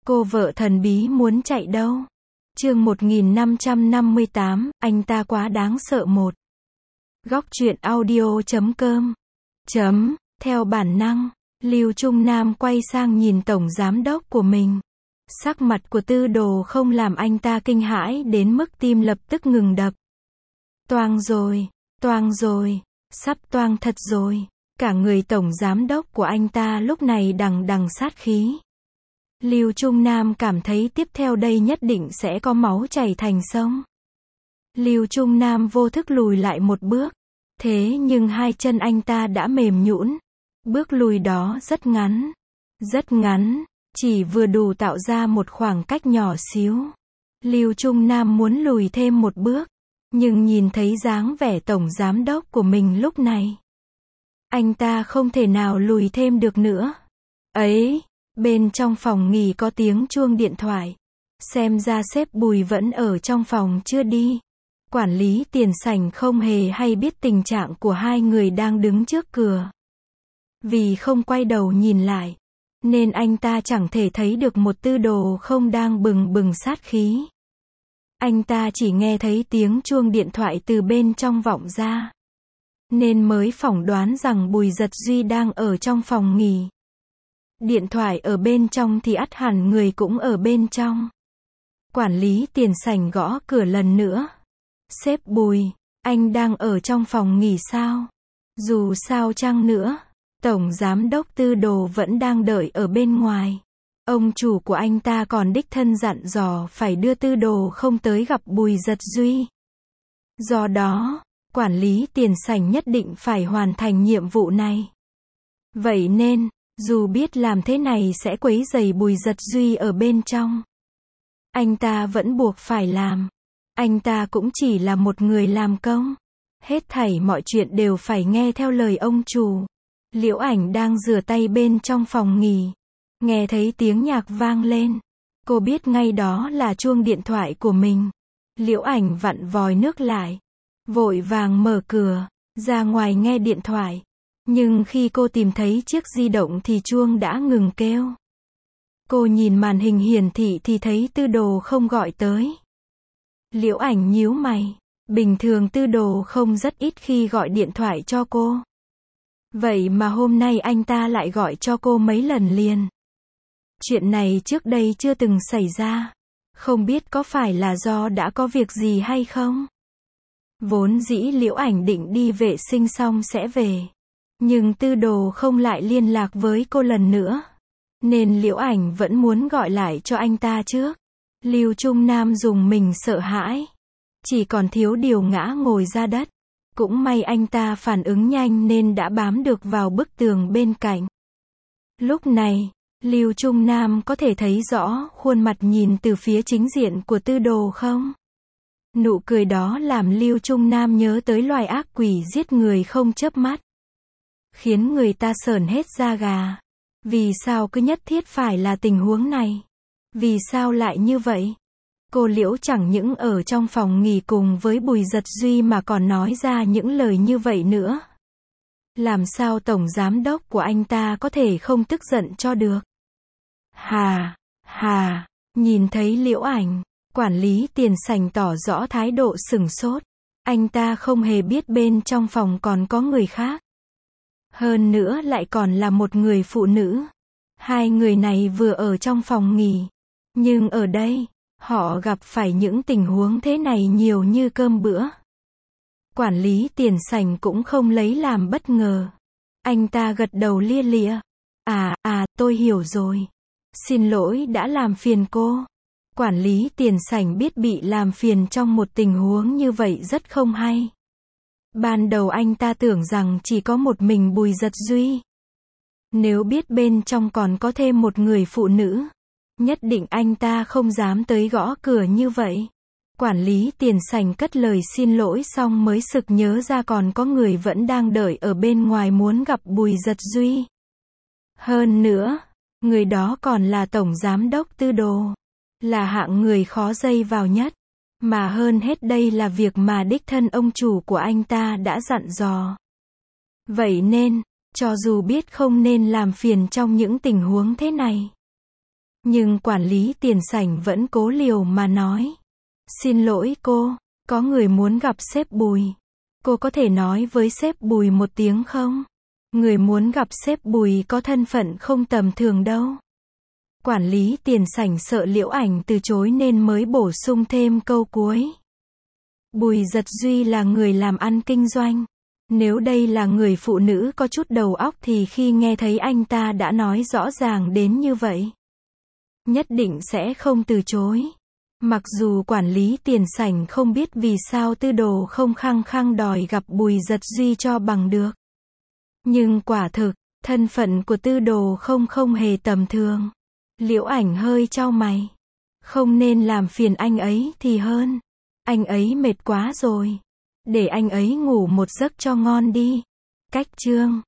Cô vợ thần bí muốn chạy đâu? Chương 1558, anh ta quá đáng sợ một. Góc truyện audio.com. Theo bản năng, Lưu Trung Nam quay sang nhìn tổng giám đốc của mình. Sắc mặt của Tư Đồ không làm anh ta kinh hãi đến mức tim lập tức ngừng đập. Toang rồi, sắp toang thật rồi. Cả người tổng giám đốc của anh ta lúc này đằng đằng sát khí. Lưu Trung Nam cảm thấy tiếp theo đây nhất định sẽ có máu chảy thành sông. Lưu Trung Nam vô thức lùi lại một bước. Thế nhưng hai chân anh ta đã mềm nhũn. Bước lùi đó rất ngắn, chỉ vừa đủ tạo ra một khoảng cách nhỏ xíu. Lưu Trung Nam muốn lùi thêm một bước, nhưng nhìn thấy dáng vẻ tổng giám đốc của mình lúc này, anh ta không thể nào lùi thêm được nữa. Ấy, bên trong phòng nghỉ có tiếng chuông điện thoại. Xem ra sếp Bùi vẫn ở trong phòng chưa đi. Quản lý tiền sảnh không hề hay biết tình trạng của hai người đang đứng trước cửa. Vì không quay đầu nhìn lại, nên anh ta chẳng thể thấy được một Tư Đồ không đang bừng bừng sát khí. Anh ta chỉ nghe thấy tiếng chuông điện thoại từ bên trong vọng ra, nên mới phỏng đoán rằng Bùi Giật Duy đang ở trong phòng nghỉ. Điện thoại ở bên trong thì ắt hẳn người cũng ở bên trong. Quản lý tiền sảnh gõ cửa lần nữa. Sếp Bùi, anh đang ở trong phòng nghỉ sao? Dù sao chăng nữa, tổng giám đốc Tư Đồ vẫn đang đợi ở bên ngoài. Ông chủ của anh ta còn đích thân dặn dò phải đưa Tư Đồ không tới gặp Bùi Giật Duy. Do đó, quản lý tiền sảnh nhất định phải hoàn thành nhiệm vụ này. Vậy nên, dù biết làm thế này sẽ quấy rầy Bùi Giật Duy ở bên trong, anh ta vẫn buộc phải làm. Anh ta cũng chỉ là một người làm công. Hết thảy mọi chuyện đều phải nghe theo lời ông chủ. Liễu Ảnh đang rửa tay bên trong phòng nghỉ. Nghe thấy tiếng nhạc vang lên. Cô biết ngay đó là chuông điện thoại của mình. Liễu Ảnh vặn vòi nước lại. Vội vàng mở cửa, ra ngoài nghe điện thoại. Nhưng khi cô tìm thấy chiếc di động thì chuông đã ngừng kêu. Cô nhìn màn hình hiển thị thì thấy Tư Đồ không gọi tới. Liễu Ảnh nhíu mày. Bình thường Tư Đồ không rất ít khi gọi điện thoại cho cô. Vậy mà hôm nay anh ta lại gọi cho cô mấy lần liền. Chuyện này trước đây chưa từng xảy ra. Không biết có phải là do đã có việc gì hay không? Vốn dĩ Liễu Ảnh định đi vệ sinh xong sẽ về. Nhưng Tư Đồ không lại liên lạc với cô lần nữa. Nên Liễu Ảnh vẫn muốn gọi lại cho anh ta trước. Lưu Trung Nam dùng mình sợ hãi. Chỉ còn thiếu điều ngã ngồi ra đất. Cũng may anh ta phản ứng nhanh nên đã bám được vào bức tường bên cạnh. Lúc này, Lưu Trung Nam có thể thấy rõ khuôn mặt nhìn từ phía chính diện của Tư Đồ không? Nụ cười đó làm Lưu Trung Nam nhớ tới loài ác quỷ giết người không chớp mắt. Khiến người ta sởn hết da gà. Vì sao cứ nhất thiết phải là tình huống này? Vì sao lại như vậy? Cô Liễu chẳng những ở trong phòng nghỉ cùng với Bùi Giật Duy mà còn nói ra những lời như vậy nữa. Làm sao tổng giám đốc của anh ta có thể không tức giận cho được? Nhìn thấy Liễu Ảnh, quản lý tiền sảnh tỏ rõ thái độ sửng sốt. Anh ta không hề biết bên trong phòng còn có người khác. Hơn nữa lại còn là một người phụ nữ. Hai người này vừa ở trong phòng nghỉ. Nhưng ở đây, họ gặp phải những tình huống thế này nhiều như cơm bữa. Quản lý tiền sảnh cũng không lấy làm bất ngờ. Anh ta gật đầu lia lịa. Tôi hiểu rồi. Xin lỗi đã làm phiền cô. Quản lý tiền sảnh biết bị làm phiền trong một tình huống như vậy rất không hay. Ban đầu anh ta tưởng rằng chỉ có một mình Bùi Giật Duy. Nếu biết bên trong còn có thêm một người phụ nữ, nhất định anh ta không dám tới gõ cửa như vậy. Quản lý tiền sảnh cất lời xin lỗi xong mới sực nhớ ra còn có người vẫn đang đợi ở bên ngoài muốn gặp Bùi Giật Duy. Hơn nữa, người đó còn là tổng giám đốc Tư Đồ. Là hạng người khó dây vào nhất. Mà hơn hết đây là việc mà đích thân ông chủ của anh ta đã dặn dò. Vậy nên, cho dù biết không nên làm phiền trong những tình huống thế này, Nhưng quản lý tiền sảnh vẫn cố liều mà nói. Xin lỗi cô, có người muốn gặp sếp Bùi. Cô có thể nói với sếp Bùi một tiếng không? Người muốn gặp sếp Bùi có thân phận không tầm thường đâu. Quản lý tiền sảnh sợ Liễu Ảnh từ chối nên mới bổ sung thêm câu cuối. Bùi Giật Duy là người làm ăn kinh doanh. Nếu đây là người phụ nữ có chút đầu óc thì khi nghe thấy anh ta đã nói rõ ràng đến như vậy, nhất định sẽ không từ chối. Mặc dù quản lý tiền sảnh không biết vì sao Tư Đồ không khăng khăng đòi gặp Bùi Giật Duy cho bằng được. Nhưng quả thực, thân phận của Tư Đồ không hề tầm thường. Liễu Ảnh hơi chau mày. Không nên làm phiền anh ấy thì hơn. Anh ấy mệt quá rồi. Để anh ấy ngủ một giấc cho ngon đi. Cách chương